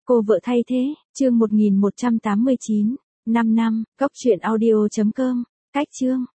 Cô vợ thay thế, chương 1189, 5 năm, góc truyện audio.com, cách chương.